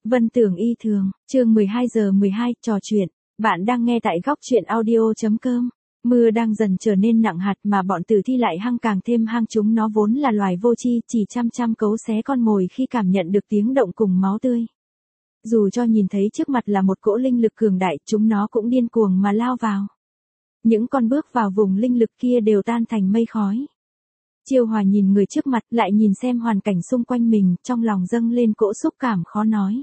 Vân Tưởng Y Thường, chương 12:12, trò chuyện. Bạn đang nghe tại góc chuyện audio.com. Mưa đang dần trở nên nặng hạt mà bọn tử thi lại hăng càng thêm hăng, chúng nó vốn là loài vô tri, chỉ chăm chăm cấu xé con mồi khi cảm nhận được tiếng động cùng máu tươi. Dù cho nhìn thấy trước mặt là một cỗ linh lực cường đại, chúng nó cũng điên cuồng mà lao vào. Những con bước vào vùng linh lực kia đều tan thành mây khói. Chiêu Hòa nhìn người trước mặt, lại nhìn xem hoàn cảnh xung quanh mình, trong lòng dâng lên cỗ xúc cảm khó nói.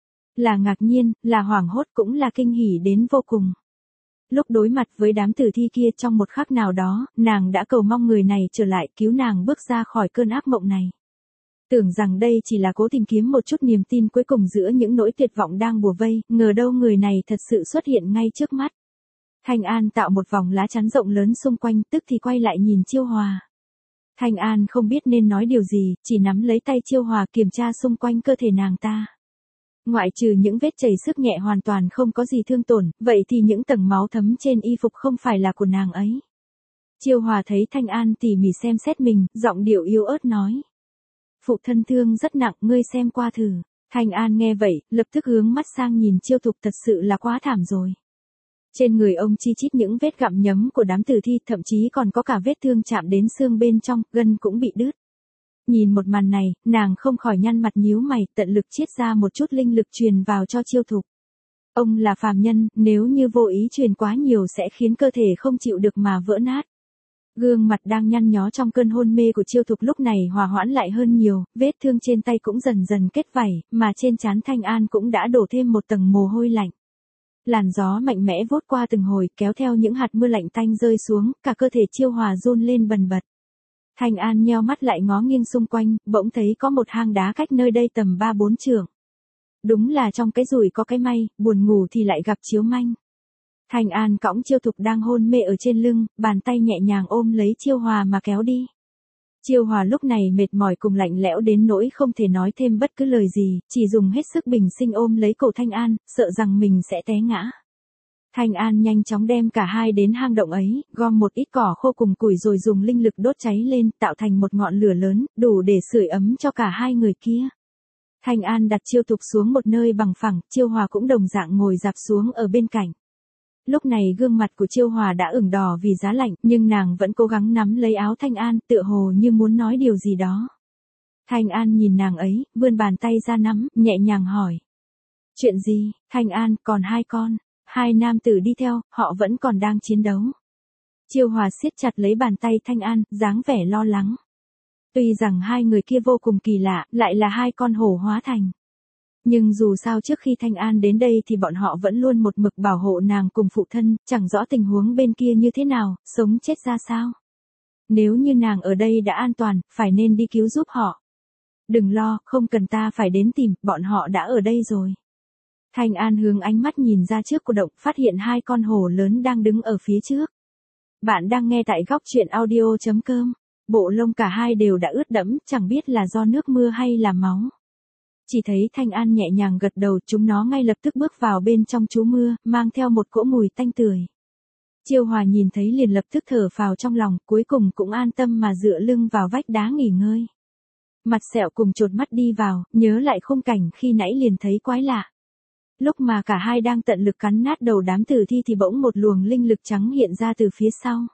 Là ngạc nhiên, là hoảng hốt, cũng là kinh hỉ đến vô cùng. Lúc đối mặt với đám tử thi kia trong một khắc nào đó, nàng đã cầu mong người này trở lại cứu nàng bước ra khỏi cơn ác mộng này. Tưởng rằng đây chỉ là cố tìm kiếm một chút niềm tin cuối cùng giữa những nỗi tuyệt vọng đang bủa vây, ngờ đâu người này thật sự xuất hiện ngay trước mắt. Thanh An tạo một vòng lá chắn rộng lớn xung quanh, tức thì quay lại nhìn Chiêu Hòa. Thanh An không biết nên nói điều gì, chỉ nắm lấy tay Chiêu Hòa kiểm tra xung quanh cơ thể nàng ta. Ngoại trừ những vết chảy xước nhẹ hoàn toàn không có gì thương tổn, vậy thì những tầng máu thấm trên y phục không phải là của nàng ấy. Chiêu Hòa thấy Thanh An tỉ mỉ xem xét mình, giọng điệu yếu ớt nói. Phụ thân thương rất nặng, ngươi xem qua thử. Thanh An nghe vậy, lập tức hướng mắt sang nhìn Chiêu Thục, thật sự là quá thảm rồi. Trên người ông chi chít những vết gặm nhấm của đám tử thi, thậm chí còn có cả vết thương chạm đến xương bên trong, gân cũng bị đứt. Nhìn một màn này, nàng không khỏi nhăn mặt nhíu mày, tận lực chiết ra một chút linh lực truyền vào cho Chiêu Thục. Ông là phàm nhân, nếu như vô ý truyền quá nhiều sẽ khiến cơ thể không chịu được mà vỡ nát. Gương mặt đang nhăn nhó trong cơn hôn mê của Chiêu Thục lúc này hòa hoãn lại hơn nhiều, vết thương trên tay cũng dần dần kết vảy, mà trên trán Thanh An cũng đã đổ thêm một tầng mồ hôi lạnh. Làn gió mạnh mẽ vút qua từng hồi, kéo theo những hạt mưa lạnh tanh rơi xuống, cả cơ thể Chiêu Hòa run lên bần bật. Thanh An nheo mắt lại ngó nghiêng xung quanh, bỗng thấy có một hang đá cách nơi đây tầm 3-4 trượng. Đúng là trong cái rủi có cái may, buồn ngủ thì lại gặp chiếu manh. Thanh An cõng Chiêu Thục đang hôn mê ở trên lưng, bàn tay nhẹ nhàng ôm lấy Chiêu Hòa mà kéo đi. Chiêu Hòa lúc này mệt mỏi cùng lạnh lẽo đến nỗi không thể nói thêm bất cứ lời gì, chỉ dùng hết sức bình sinh ôm lấy cổ Thanh An, sợ rằng mình sẽ té ngã. Thanh An nhanh chóng đem cả hai đến hang động ấy, gom một ít cỏ khô cùng củi rồi dùng linh lực đốt cháy lên, tạo thành một ngọn lửa lớn, đủ để sưởi ấm cho cả hai người kia. Thanh An đặt Chiêu Thục xuống một nơi bằng phẳng, Chiêu Hòa cũng đồng dạng ngồi dạp xuống ở bên cạnh. Lúc này gương mặt của Chiêu Hòa đã ửng đỏ vì giá lạnh, nhưng nàng vẫn cố gắng nắm lấy áo Thanh An, tựa hồ như muốn nói điều gì đó. Thanh An nhìn nàng ấy, vươn bàn tay ra nắm, nhẹ nhàng hỏi. Chuyện gì? Thanh An, còn hai con. Hai nam tử đi theo, họ vẫn còn đang chiến đấu. Chiêu Hòa siết chặt lấy bàn tay Thanh An, dáng vẻ lo lắng. Tuy rằng hai người kia vô cùng kỳ lạ, lại là hai con hổ hóa thành. Nhưng dù sao trước khi Thanh An đến đây thì bọn họ vẫn luôn một mực bảo hộ nàng cùng phụ thân, chẳng rõ tình huống bên kia như thế nào, sống chết ra sao. Nếu như nàng ở đây đã an toàn, phải nên đi cứu giúp họ. Đừng lo, không cần ta phải đến tìm, bọn họ đã ở đây rồi. Thanh An hướng ánh mắt nhìn ra trước của động, phát hiện hai con hổ lớn đang đứng ở phía trước. Bạn đang nghe tại góc chuyện audio.com. Bộ lông cả hai đều đã ướt đẫm, chẳng biết là do nước mưa hay là máu. Chỉ thấy Thanh An nhẹ nhàng gật đầu, chúng nó ngay lập tức bước vào bên trong trú mưa, mang theo một cỗ mùi tanh tưởi. Chiêu Hòa nhìn thấy liền lập tức thở phào trong lòng, cuối cùng cũng an tâm mà dựa lưng vào vách đá nghỉ ngơi. Mặt Sẹo cùng chột mắt đi vào, nhớ lại khung cảnh khi nãy liền thấy quái lạ. Lúc mà cả hai đang tận lực cắn nát đầu đám tử thi thì bỗng một luồng linh lực trắng hiện ra từ phía sau.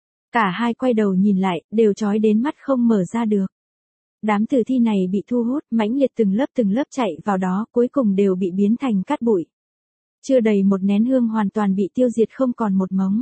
Cả hai quay đầu nhìn lại, đều chói đến mắt không mở ra được. Đám tử thi này bị thu hút, mãnh liệt từng lớp chạy vào đó, cuối cùng đều bị biến thành cát bụi. Chưa đầy một nén hương hoàn toàn bị tiêu diệt không còn một mống.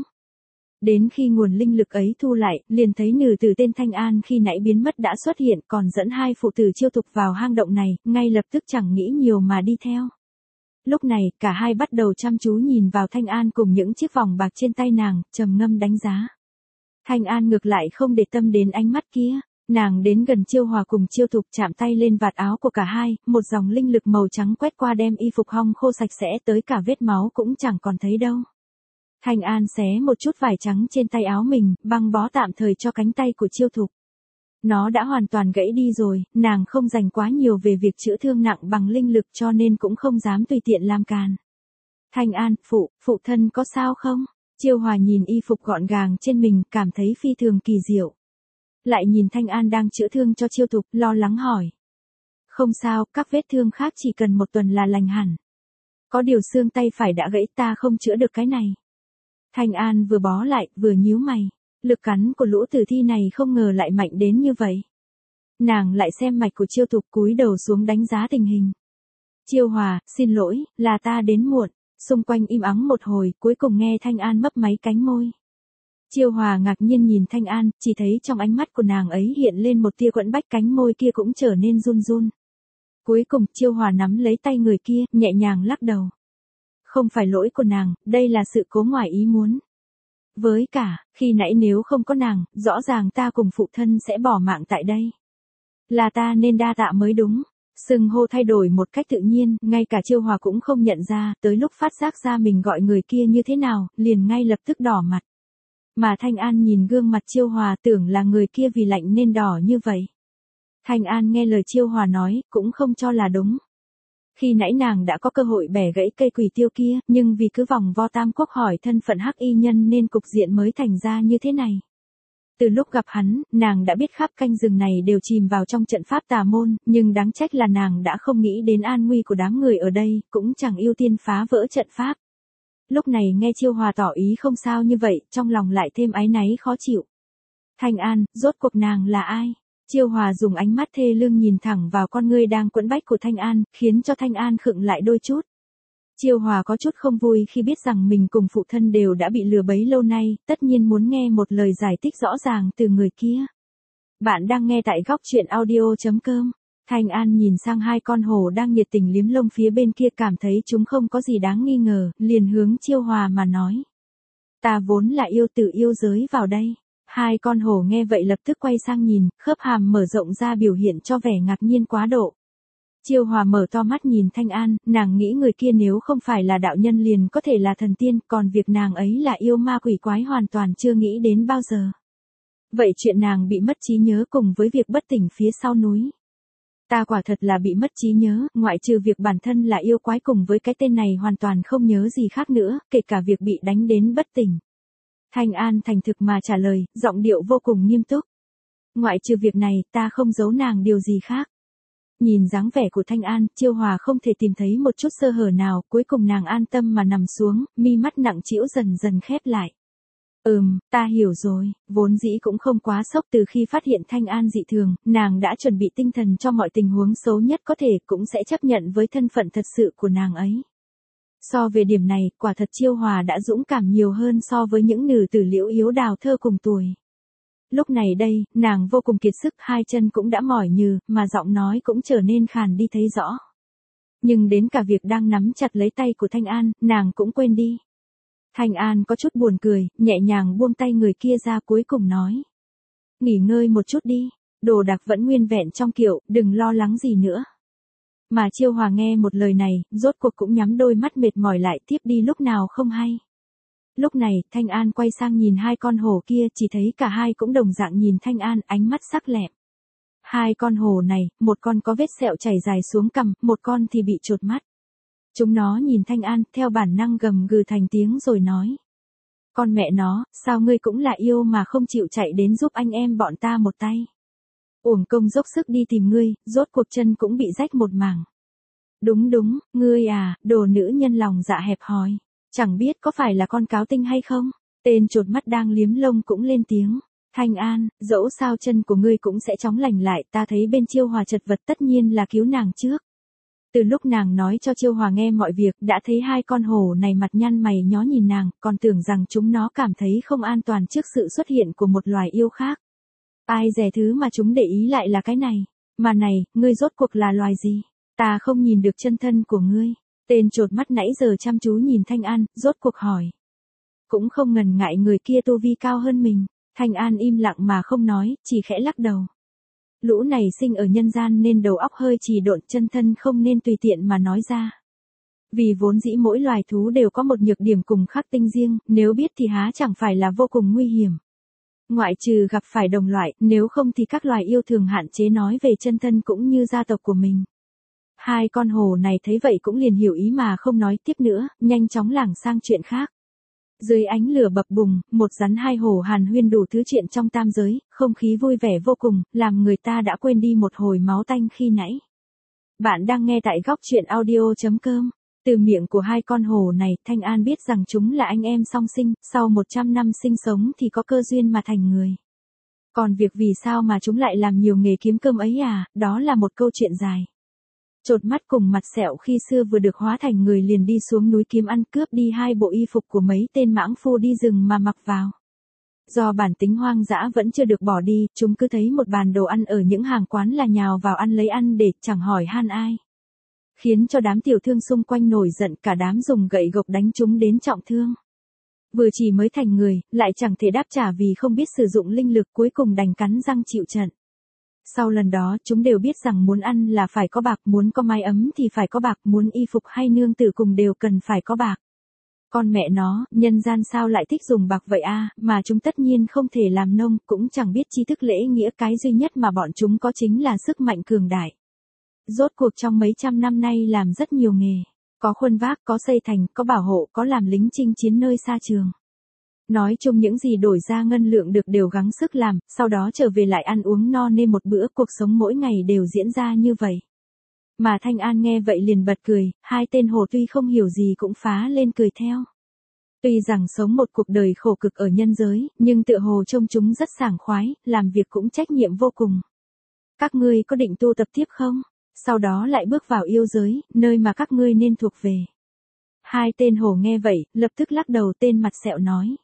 Đến khi nguồn linh lực ấy thu lại, liền thấy nữ tử tên Thanh An khi nãy biến mất đã xuất hiện, còn dẫn hai phụ tử Chiêu Thục vào hang động này, ngay lập tức chẳng nghĩ nhiều mà đi theo. Lúc này, cả hai bắt đầu chăm chú nhìn vào Thanh An cùng những chiếc vòng bạc trên tay nàng, trầm ngâm đánh giá. Thanh An ngược lại không để tâm đến ánh mắt kia. Nàng đến gần Chiêu Hòa cùng Chiêu Thục, chạm tay lên vạt áo của cả hai, một dòng linh lực màu trắng quét qua đem y phục hong khô sạch sẽ, tới cả vết máu cũng chẳng còn thấy đâu. Thanh An xé một chút vải trắng trên tay áo mình, băng bó tạm thời cho cánh tay của Chiêu Thục. Nó đã hoàn toàn gãy đi rồi, nàng không dành quá nhiều về việc chữa thương nặng bằng linh lực cho nên cũng không dám tùy tiện làm càn. Thanh An, phụ thân có sao không? Chiêu Hòa nhìn y phục gọn gàng trên mình, cảm thấy phi thường kỳ diệu. Lại nhìn Thanh An đang chữa thương cho Chiêu Thục, lo lắng hỏi. Không sao, các vết thương khác chỉ cần một tuần là lành hẳn. Có điều xương tay phải đã gãy, ta không chữa được cái này. Thanh An vừa bó lại, vừa nhíu mày. Lực cắn của lũ tử thi này không ngờ lại mạnh đến như vậy. Nàng lại xem mạch của Chiêu Thục, cúi đầu xuống đánh giá tình hình. Chiêu Hòa, xin lỗi, là ta đến muộn. Xung quanh im ắng một hồi, cuối cùng nghe Thanh An mấp máy cánh môi. Chiêu Hòa ngạc nhiên nhìn Thanh An, chỉ thấy trong ánh mắt của nàng ấy hiện lên một tia quẫn bách, cánh môi kia cũng trở nên run run. Cuối cùng Chiêu Hòa nắm lấy tay người kia, nhẹ nhàng lắc đầu. Không phải lỗi của nàng, đây là sự cố ngoài ý muốn. Với cả, khi nãy nếu không có nàng, rõ ràng ta cùng phụ thân sẽ bỏ mạng tại đây. Là ta nên đa tạ mới đúng. Xưng hô thay đổi một cách tự nhiên, ngay cả Chiêu Hòa cũng không nhận ra, tới lúc phát giác ra mình gọi người kia như thế nào, liền ngay lập tức đỏ mặt. Mà Thanh An nhìn gương mặt Chiêu Hòa tưởng là người kia vì lạnh nên đỏ như vậy. Thanh An nghe lời Chiêu Hòa nói, cũng không cho là đúng. Khi nãy nàng đã có cơ hội bẻ gãy cây quỷ tiêu kia, nhưng vì cứ vòng vo Tam Quốc hỏi thân phận hắc y nhân nên cục diện mới thành ra như thế này. Từ lúc gặp hắn, nàng đã biết khắp canh rừng này đều chìm vào trong trận pháp tà môn, nhưng đáng trách là nàng đã không nghĩ đến an nguy của đám người ở đây, cũng chẳng ưu tiên phá vỡ trận pháp. Lúc này nghe Chiêu Hòa tỏ ý không sao như vậy, trong lòng lại thêm áy náy khó chịu. Thanh An, rốt cuộc nàng là ai? Chiêu Hòa dùng ánh mắt thê lương nhìn thẳng vào con ngươi đang quẫn bách của Thanh An, khiến cho Thanh An khựng lại đôi chút. Chiêu Hòa có chút không vui khi biết rằng mình cùng phụ thân đều đã bị lừa bấy lâu nay, tất nhiên muốn nghe một lời giải thích rõ ràng từ người kia. Bạn đang nghe tại góc truyện audio.com. Thanh An nhìn sang hai con hổ đang nhiệt tình liếm lông phía bên kia, cảm thấy chúng không có gì đáng nghi ngờ, liền hướng Chiêu Hòa mà nói. Ta vốn là yêu tử yêu giới vào đây. Hai con hổ nghe vậy lập tức quay sang nhìn, khớp hàm mở rộng ra biểu hiện cho vẻ ngạc nhiên quá độ. Chiêu Hòa mở to mắt nhìn Thanh An, nàng nghĩ người kia nếu không phải là đạo nhân liền có thể là thần tiên, còn việc nàng ấy là yêu ma quỷ quái hoàn toàn chưa nghĩ đến bao giờ. Vậy chuyện nàng bị mất trí nhớ cùng với việc bất tỉnh phía sau núi. Ta quả thật là bị mất trí nhớ, ngoại trừ việc bản thân là yêu quái cùng với cái tên này hoàn toàn không nhớ gì khác nữa, kể cả việc bị đánh đến bất tỉnh. Thanh An thành thực mà trả lời, giọng điệu vô cùng nghiêm túc. Ngoại trừ việc này, ta không giấu nàng điều gì khác. Nhìn dáng vẻ của Thanh An, Chiêu Hòa không thể tìm thấy một chút sơ hở nào, cuối cùng nàng an tâm mà nằm xuống, mi mắt nặng trĩu dần dần khép lại. Ta hiểu rồi, vốn dĩ cũng không quá sốc từ khi phát hiện Thanh An dị thường, nàng đã chuẩn bị tinh thần cho mọi tình huống xấu nhất có thể, cũng sẽ chấp nhận với thân phận thật sự của nàng ấy. So về điểm này, quả thật Chiêu Hòa đã dũng cảm nhiều hơn so với những nữ tử Liễu Yếu Đào thơ cùng tuổi. Lúc này đây, nàng vô cùng kiệt sức, hai chân cũng đã mỏi nhừ, mà giọng nói cũng trở nên khàn đi thấy rõ. Nhưng đến cả việc đang nắm chặt lấy tay của Thanh An, nàng cũng quên đi. Thanh An có chút buồn cười, nhẹ nhàng buông tay người kia ra, cuối cùng nói. Nghỉ ngơi một chút đi, đồ đạc vẫn nguyên vẹn trong kiệu, đừng lo lắng gì nữa. Mà Chiêu Hòa nghe một lời này, rốt cuộc cũng nhắm đôi mắt mệt mỏi lại, tiếp đi lúc nào không hay. Lúc này, Thanh An quay sang nhìn hai con hổ kia, chỉ thấy cả hai cũng đồng dạng nhìn Thanh An, ánh mắt sắc lẹm. Hai con hổ này, một con có vết sẹo chảy dài xuống cằm, một con thì bị chột mắt. Chúng nó nhìn Thanh An, theo bản năng gầm gừ thành tiếng rồi nói. Con mẹ nó, sao ngươi cũng là yêu mà không chịu chạy đến giúp anh em bọn ta một tay. Uổng công dốc sức đi tìm ngươi, rốt cuộc chân cũng bị rách một mảng. Đúng, ngươi à, đồ nữ nhân lòng dạ hẹp hòi. Chẳng biết có phải là con cáo tinh hay không? Tên chột mắt đang liếm lông cũng lên tiếng. Thanh An, dẫu sao chân của ngươi cũng sẽ chóng lành lại, ta thấy bên Chiêu Hòa chật vật tất nhiên là cứu nàng trước. Từ lúc nàng nói cho Chiêu Hòa nghe mọi việc, đã thấy hai con hổ này mặt nhăn mày nhó nhìn nàng, còn tưởng rằng chúng nó cảm thấy không an toàn trước sự xuất hiện của một loài yêu khác. Ai dè thứ mà chúng để ý lại là cái này. Mà này, ngươi rốt cuộc là loài gì? Ta không nhìn được chân thân của ngươi. Tên chột mắt nãy giờ chăm chú nhìn Thanh An, rốt cuộc hỏi. Cũng không ngần ngại người kia tu vi cao hơn mình. Thanh An im lặng mà không nói, chỉ khẽ lắc đầu. Lũ này sinh ở nhân gian nên đầu óc hơi trì độn, chân thân không nên tùy tiện mà nói ra. Vì vốn dĩ mỗi loài thú đều có một nhược điểm cùng khắc tinh riêng, nếu biết thì há chẳng phải là vô cùng nguy hiểm. Ngoại trừ gặp phải đồng loại, nếu không thì các loài yêu thường hạn chế nói về chân thân cũng như gia tộc của mình. Hai con hổ này thấy vậy cũng liền hiểu ý mà không nói tiếp nữa, nhanh chóng lảng sang chuyện khác. Dưới ánh lửa bập bùng, một rắn hai hổ hàn huyên đủ thứ chuyện trong tam giới, không khí vui vẻ vô cùng, làm người ta đã quên đi một hồi máu tanh khi nãy. Bạn đang nghe tại góc chuyện audio.com. Từ miệng của hai con hổ này, Thanh An biết rằng chúng là anh em song sinh, sau 100 năm sinh sống thì có cơ duyên mà thành người. Còn việc vì sao mà chúng lại làm nhiều nghề kiếm cơm ấy đó là một câu chuyện dài. Chột mắt cùng mặt sẹo khi xưa vừa được hóa thành người liền đi xuống núi kiếm ăn, cướp đi 2 bộ y phục của mấy tên mãng phu đi rừng mà mặc vào. Do bản tính hoang dã vẫn chưa được bỏ đi, chúng cứ thấy một bàn đồ ăn ở những hàng quán là nhào vào ăn lấy ăn để chẳng hỏi han ai. Khiến cho đám tiểu thương xung quanh nổi giận, cả đám dùng gậy gộc đánh chúng đến trọng thương. Vừa chỉ mới thành người, lại chẳng thể đáp trả vì không biết sử dụng linh lực, cuối cùng đành cắn răng chịu trận. Sau lần đó chúng đều biết rằng muốn ăn là phải có bạc, muốn có mái ấm thì phải có bạc, muốn y phục hay nương tử cùng đều cần phải có bạc. Con mẹ nó, nhân gian sao lại thích dùng bạc vậy mà chúng tất nhiên không thể làm nông, cũng chẳng biết tri thức lễ nghĩa, cái duy nhất mà bọn chúng có chính là sức mạnh cường đại. Rốt cuộc trong mấy trăm năm nay làm rất nhiều nghề, có khuân vác, có xây thành, có bảo hộ, có làm lính chinh chiến nơi xa trường. Nói chung những gì đổi ra ngân lượng được đều gắng sức làm, sau đó trở về lại ăn uống no nê một bữa, cuộc sống mỗi ngày đều diễn ra như vậy. Mà Thanh An nghe vậy liền bật cười, hai tên hổ tuy không hiểu gì cũng phá lên cười theo. Tuy rằng sống một cuộc đời khổ cực ở nhân giới, nhưng tựa hồ trông chúng rất sảng khoái, làm việc cũng trách nhiệm vô cùng. Các ngươi có định tu tập tiếp không? Sau đó lại bước vào yêu giới, nơi mà các ngươi nên thuộc về. Hai tên hổ nghe vậy, lập tức lắc đầu. Tên mặt sẹo nói: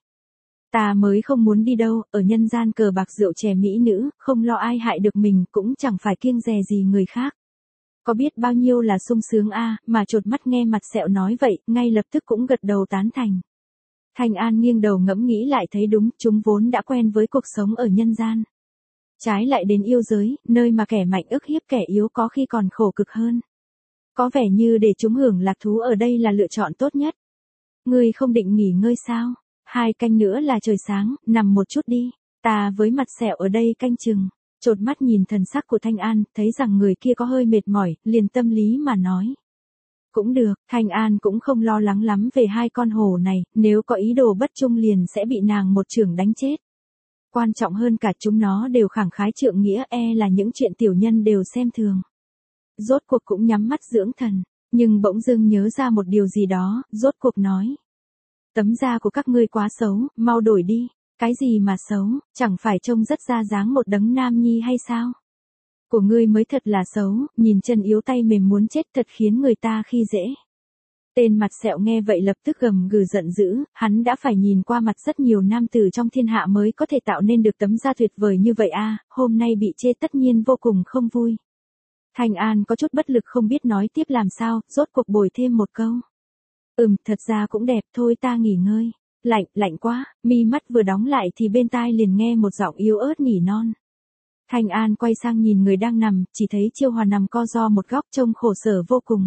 Ta mới không muốn đi đâu, ở nhân gian cờ bạc rượu chè mỹ nữ, không lo ai hại được mình, cũng chẳng phải kiêng dè gì người khác. Có biết bao nhiêu là sung sướng mà chột mắt nghe mặt sẹo nói vậy, ngay lập tức cũng gật đầu tán thành. Thanh An nghiêng đầu ngẫm nghĩ lại thấy đúng, chúng vốn đã quen với cuộc sống ở nhân gian. Trái lại đến yêu giới, nơi mà kẻ mạnh ức hiếp kẻ yếu có khi còn khổ cực hơn. Có vẻ như để chúng hưởng lạc thú ở đây là lựa chọn tốt nhất. Ngươi không định nghỉ ngơi sao? 2 canh nữa là trời sáng, nằm một chút đi. Ta với mặt sẹo ở đây canh chừng. Chột mắt nhìn thần sắc của Thanh An, thấy rằng người kia có hơi mệt mỏi, liền tâm lý mà nói. Cũng được, Thanh An cũng không lo lắng lắm về hai con hổ này, nếu có ý đồ bất trung liền sẽ bị nàng một chưởng đánh chết. Quan trọng hơn cả chúng nó đều khẳng khái trượng nghĩa, là những chuyện tiểu nhân đều xem thường. Rốt cuộc cũng nhắm mắt dưỡng thần, nhưng bỗng dưng nhớ ra một điều gì đó, rốt cuộc nói. Tấm da của các ngươi quá xấu, mau đổi đi. Cái gì mà xấu, chẳng phải trông rất ra dáng một đấng nam nhi hay sao? Của ngươi mới thật là xấu, nhìn chân yếu tay mềm muốn chết, thật khiến người ta khi dễ. Tên mặt sẹo nghe vậy lập tức gầm gừ giận dữ, hắn đã phải nhìn qua mặt rất nhiều nam tử trong thiên hạ mới có thể tạo nên được tấm da tuyệt vời như vậy hôm nay bị chê tất nhiên vô cùng không vui. Thanh An có chút bất lực không biết nói tiếp làm sao, rốt cuộc bồi thêm một câu. Thật ra cũng đẹp, thôi ta nghỉ ngơi. Lạnh quá, mi mắt vừa đóng lại thì bên tai liền nghe một giọng yếu ớt nỉ non. Thanh An quay sang nhìn người đang nằm, chỉ thấy Chiêu Hòa nằm co ro một góc trông khổ sở vô cùng.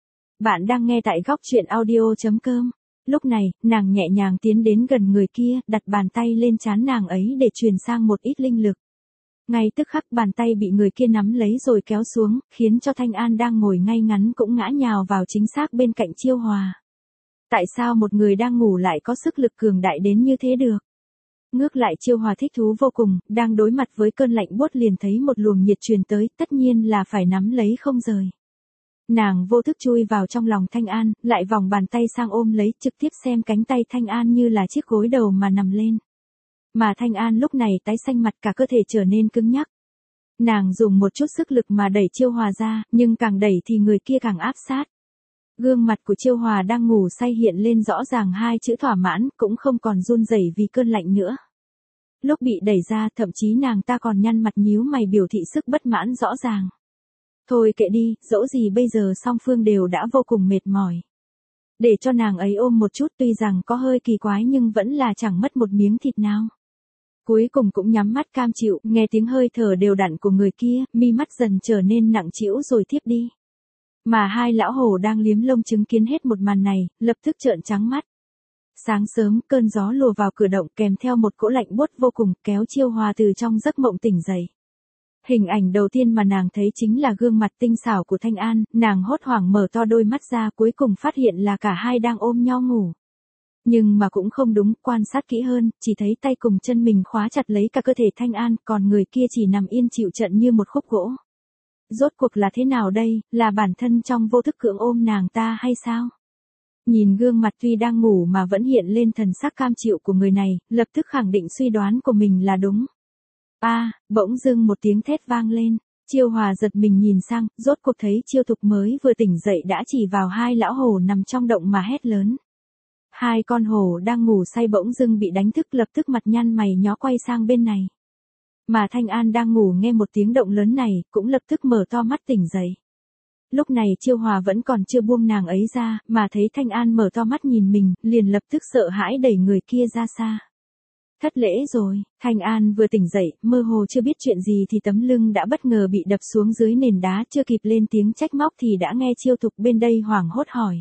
Bạn đang nghe tại góc chuyện audio.com. Lúc này, nàng nhẹ nhàng tiến đến gần người kia, đặt bàn tay lên trán nàng ấy để truyền sang một ít linh lực. Ngay tức khắc bàn tay bị người kia nắm lấy rồi kéo xuống, khiến cho Thanh An đang ngồi ngay ngắn cũng ngã nhào vào chính xác bên cạnh Chiêu Hòa. Tại sao một người đang ngủ lại có sức lực cường đại đến như thế được? Ngước lại Chiêu Hòa thích thú vô cùng, đang đối mặt với cơn lạnh buốt liền thấy một luồng nhiệt truyền tới, tất nhiên là phải nắm lấy không rời. Nàng vô thức chui vào trong lòng Thanh An, lại vòng bàn tay sang ôm lấy, trực tiếp xem cánh tay Thanh An như là chiếc gối đầu mà nằm lên. Mà Thanh An lúc này tái xanh mặt, cả cơ thể trở nên cứng nhắc. Nàng dùng một chút sức lực mà đẩy Chiêu Hòa ra, nhưng càng đẩy thì người kia càng áp sát. Gương mặt của Chiêu Hòa đang ngủ say hiện lên rõ ràng 2 chữ thỏa mãn, cũng không còn run rẩy vì cơn lạnh nữa. Lúc bị đẩy ra, thậm chí nàng ta còn nhăn mặt nhíu mày biểu thị sức bất mãn rõ ràng. Thôi kệ đi, dẫu gì bây giờ song phương đều đã vô cùng mệt mỏi. Để cho nàng ấy ôm một chút, tuy rằng có hơi kỳ quái nhưng vẫn là chẳng mất một miếng thịt nào. Cuối cùng cũng nhắm mắt cam chịu, nghe tiếng hơi thở đều đặn của người kia, mi mắt dần trở nên nặng trĩu rồi thiếp đi. Mà hai lão hổ đang liếm lông chứng kiến hết một màn này, lập tức trợn trắng mắt. Sáng sớm, cơn gió lùa vào cửa động kèm theo một cỗ lạnh buốt vô cùng, kéo Chiêu Hòa từ trong giấc mộng tỉnh dậy. Hình ảnh đầu tiên mà nàng thấy chính là gương mặt tinh xảo của Thanh An, nàng hốt hoảng mở to đôi mắt ra, cuối cùng phát hiện là cả hai đang ôm nhau ngủ. Nhưng mà cũng không đúng, quan sát kỹ hơn, chỉ thấy tay cùng chân mình khóa chặt lấy cả cơ thể Thanh An, còn người kia chỉ nằm yên chịu trận như một khúc gỗ. rốt cuộc là thế nào đây, là bản thân trong vô thức cưỡng ôm nàng ta hay sao? Nhìn gương mặt tuy đang ngủ mà vẫn hiện lên thần sắc cam chịu của người này, lập tức khẳng định suy đoán của mình là đúng. Bỗng dưng một tiếng thét vang lên. Chiêu Hòa giật mình nhìn sang, rốt cuộc thấy Chiêu Thục mới vừa tỉnh dậy đã chỉ vào hai lão hổ nằm trong động mà hét lớn. Hai con hổ đang ngủ say bỗng dưng bị đánh thức, lập tức mặt nhăn mày nhó quay sang bên này. Mà Thanh An đang ngủ nghe một tiếng động lớn này, cũng lập tức mở to mắt tỉnh dậy. Lúc này Chiêu Hòa vẫn còn chưa buông nàng ấy ra, mà thấy Thanh An mở to mắt nhìn mình, liền lập tức sợ hãi đẩy người kia ra xa. Thất lễ rồi, Thanh An vừa tỉnh dậy, mơ hồ chưa biết chuyện gì thì tấm lưng đã bất ngờ bị đập xuống dưới nền đá, chưa kịp lên tiếng trách móc thì đã nghe Chiêu Thục bên đây hoảng hốt hỏi.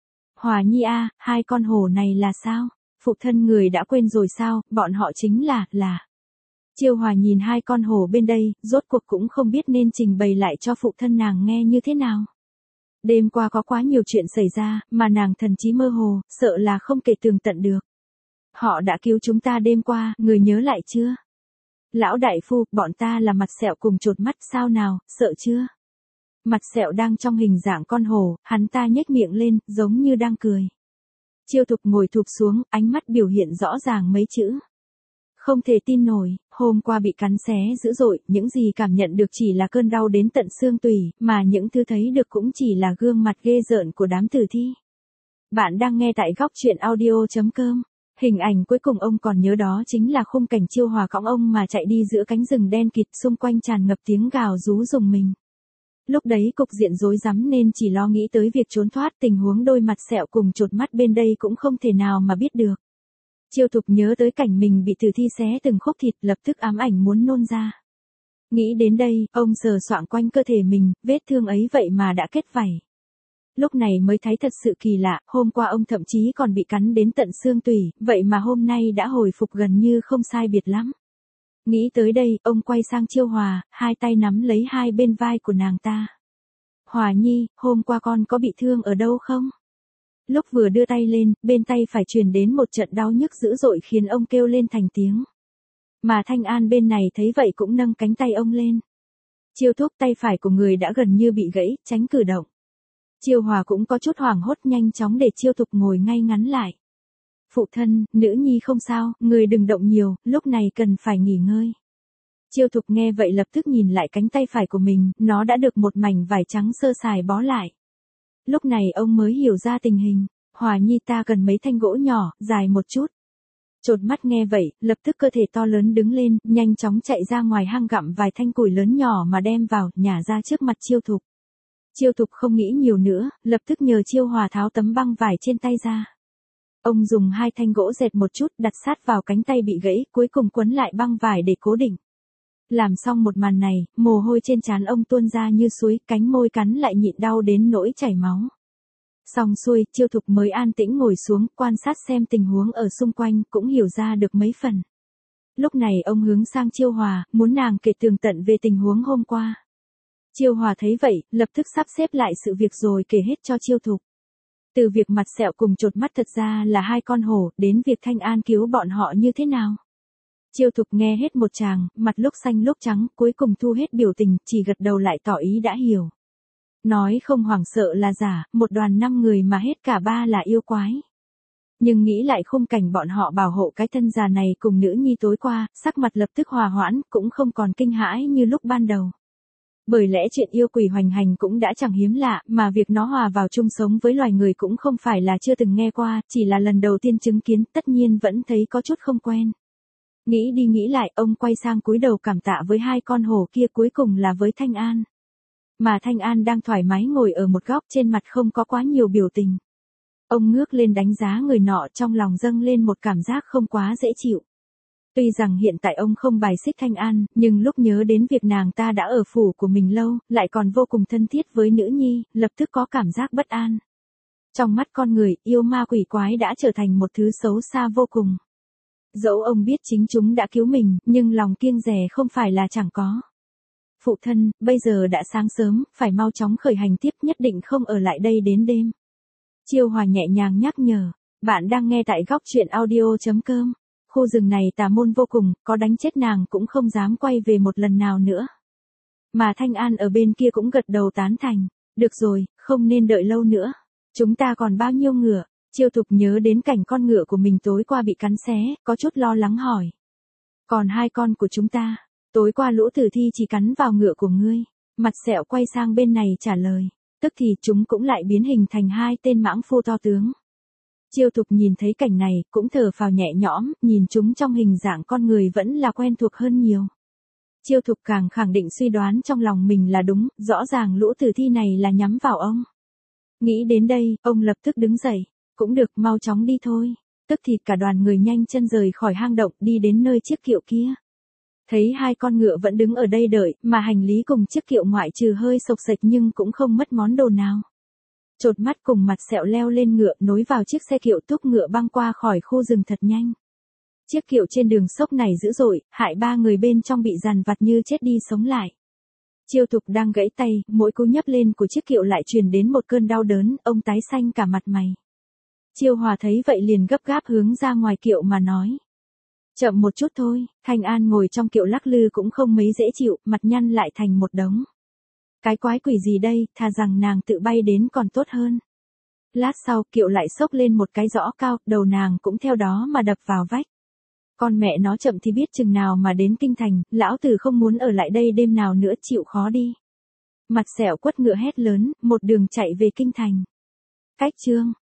Hòa Nhi a, hai con hổ này là sao? Phụ thân người đã quên rồi sao, bọn họ chính là. Chiêu Hòa nhìn hai con hổ bên đây, rốt cuộc cũng không biết nên trình bày lại cho phụ thân nàng nghe như thế nào. Đêm qua có quá nhiều chuyện xảy ra, mà nàng thần trí mơ hồ, sợ là không kể tường tận được. Họ đã cứu chúng ta đêm qua, người nhớ lại chưa? Lão đại phu, bọn ta là Mặt Sẹo cùng Chột Mắt, sao nào, sợ chưa? Mặt Sẹo đang trong hình dạng con hổ, hắn ta nhếch miệng lên, giống như đang cười. Chiêu Thục ngồi thụp xuống, ánh mắt biểu hiện rõ ràng mấy chữ. Không thể tin nổi, hôm qua bị cắn xé dữ dội, những gì cảm nhận được chỉ là cơn đau đến tận xương tủy, mà những thứ thấy được cũng chỉ là gương mặt ghê rợn của đám tử thi. Bạn đang nghe tại góc truyện audio.com. Hình ảnh cuối cùng ông còn nhớ đó chính là khung cảnh Chiêu Hòa cõng ông mà chạy đi giữa cánh rừng đen kịt, xung quanh tràn ngập tiếng gào rú rùng mình. Lúc đấy cục diện rối rắm nên chỉ lo nghĩ tới việc trốn thoát, tình huống đôi Mặt Sẹo cùng Chột Mắt bên đây cũng không thể nào mà biết được. Chiêu Thục nhớ tới cảnh mình bị tử thi xé từng khúc thịt, lập tức ám ảnh muốn nôn ra. Nghĩ đến đây, ông sờ soạng quanh cơ thể mình, vết thương ấy vậy mà đã kết vảy. Lúc này mới thấy thật sự kỳ lạ, hôm qua ông thậm chí còn bị cắn đến tận xương tủy, vậy mà hôm nay đã hồi phục gần như không sai biệt lắm. Nghĩ tới đây, ông quay sang Chiêu Hòa, hai tay nắm lấy hai bên vai của nàng ta. Hòa Nhi, hôm qua con có bị thương ở đâu không? Lúc vừa đưa tay lên, bên tay phải truyền đến một trận đau nhức dữ dội khiến ông kêu lên thành tiếng. Mà Thanh An bên này thấy vậy cũng nâng cánh tay ông lên. Chiêu Thúc, tay phải của người đã gần như bị gãy, tránh cử động. Chiêu Hòa cũng có chút hoảng hốt, nhanh chóng để Chiêu Thục ngồi ngay ngắn lại. Phụ thân, nữ nhi không sao, người đừng động nhiều, lúc này cần phải nghỉ ngơi. Chiêu Thục nghe vậy lập tức nhìn lại cánh tay phải của mình, nó đã được một mảnh vải trắng sơ sài bó lại. Lúc này ông mới hiểu ra tình hình. Hòa Nhi, ta cần mấy thanh gỗ nhỏ, dài một chút. Chột Mắt nghe vậy, lập tức cơ thể to lớn đứng lên, nhanh chóng chạy ra ngoài hang gặm vài thanh củi lớn nhỏ mà đem vào, nhả ra trước mặt Chiêu Thục. Chiêu Thục không nghĩ nhiều nữa, lập tức nhờ Chiêu Hòa tháo tấm băng vải trên tay ra. Ông dùng hai thanh gỗ dẹt một chút, đặt sát vào cánh tay bị gãy, cuối cùng quấn lại băng vải để cố định. Làm xong một màn này, mồ hôi trên trán ông tuôn ra như suối, cánh môi cắn lại nhịn đau đến nỗi chảy máu. Xong xuôi, Chiêu Thục mới an tĩnh ngồi xuống, quan sát xem tình huống ở xung quanh, cũng hiểu ra được mấy phần. Lúc này ông hướng sang Chiêu Hòa, muốn nàng kể tường tận về tình huống hôm qua. Chiêu Hòa thấy vậy, lập tức sắp xếp lại sự việc rồi kể hết cho Chiêu Thục. Từ việc Mặt Sẹo cùng Chột Mắt thật ra là hai con hổ, đến việc Thanh An cứu bọn họ như thế nào. Chiêu Thục nghe hết một tràng, mặt lúc xanh lúc trắng, cuối cùng thu hết biểu tình, chỉ gật đầu lại tỏ ý đã hiểu. Nói không hoảng sợ là giả, một đoàn 5 người mà hết cả 3 là yêu quái. Nhưng nghĩ lại khung cảnh bọn họ bảo hộ cái thân già này cùng nữ nhi tối qua, sắc mặt lập tức hòa hoãn, cũng không còn kinh hãi như lúc ban đầu. Bởi lẽ chuyện yêu quỷ hoành hành cũng đã chẳng hiếm lạ, mà việc nó hòa vào chung sống với loài người cũng không phải là chưa từng nghe qua, chỉ là lần đầu tiên chứng kiến, tất nhiên vẫn thấy có chút không quen. Nghĩ đi nghĩ lại, ông quay sang cúi đầu cảm tạ với hai con hổ kia, cuối cùng là với Thanh An. Mà Thanh An đang thoải mái ngồi ở một góc, trên mặt không có quá nhiều biểu tình. Ông ngước lên đánh giá người nọ, trong lòng dâng lên một cảm giác không quá dễ chịu. Tuy rằng hiện tại ông không bài xích Thanh An, nhưng lúc nhớ đến việc nàng ta đã ở phủ của mình lâu, lại còn vô cùng thân thiết với nữ nhi, lập tức có cảm giác bất an. Trong mắt con người, yêu ma quỷ quái đã trở thành một thứ xấu xa vô cùng. Dẫu ông biết chính chúng đã cứu mình, nhưng lòng kiêng dè không phải là chẳng có. Phụ thân, bây giờ đã sáng sớm, phải mau chóng khởi hành tiếp, nhất định không ở lại đây đến đêm. Chiêu Hòa nhẹ nhàng nhắc nhở. Bạn đang nghe tại góc truyện audio.com. Khu rừng này tà môn vô cùng, có đánh chết nàng cũng không dám quay về một lần nào nữa. Mà Thanh An ở bên kia cũng gật đầu tán thành. Được rồi, không nên đợi lâu nữa. Chúng ta còn bao nhiêu ngựa? Chiêu Thục nhớ đến cảnh con ngựa của mình tối qua bị cắn xé, có chút lo lắng hỏi. Còn 2 con của chúng ta, tối qua lũ tử thi chỉ cắn vào ngựa của ngươi. Mặt Sẹo quay sang bên này trả lời. Tức thì chúng cũng lại biến hình thành 2 tên mãng phu to tướng. Chiêu Thục nhìn thấy cảnh này, cũng thở phào nhẹ nhõm, nhìn chúng trong hình dạng con người vẫn là quen thuộc hơn nhiều. Chiêu Thục càng khẳng định suy đoán trong lòng mình là đúng, rõ ràng lũ tử thi này là nhắm vào ông. Nghĩ đến đây, ông lập tức đứng dậy. Cũng được, mau chóng đi thôi. Tức thì cả đoàn người nhanh chân rời khỏi hang động đi đến nơi chiếc kiệu kia. Thấy 2 con ngựa vẫn đứng ở đây đợi, mà hành lý cùng chiếc kiệu ngoại trừ hơi xộc xệch nhưng cũng không mất món đồ nào. Chột mắt cùng Mặt Sẹo leo lên ngựa nối vào chiếc xe kiệu thúc ngựa băng qua khỏi khu rừng thật nhanh. Chiếc kiệu trên đường sốc này dữ dội, hại 3 người bên trong bị dằn vặt như chết đi sống lại. Chiêu Thục đang gãy tay, mỗi cú nhấp lên của chiếc kiệu lại truyền đến một cơn đau đớn, ông tái xanh cả mặt mày. Chiêu Hòa thấy vậy liền gấp gáp hướng ra ngoài kiệu mà nói. Chậm một chút thôi, Thanh An ngồi trong kiệu lắc lư cũng không mấy dễ chịu, mặt nhăn lại thành một đống. Cái quái quỷ gì đây, thà rằng nàng tự bay đến còn tốt hơn. Lát sau kiệu lại xốc lên một cái giõ cao, đầu nàng cũng theo đó mà đập vào vách. Con mẹ nó chậm thì biết chừng nào mà đến kinh thành, lão tử không muốn ở lại đây đêm nào nữa, chịu khó đi. Mặt Sẹo quất ngựa hét lớn, một đường chạy về kinh thành. Cách chương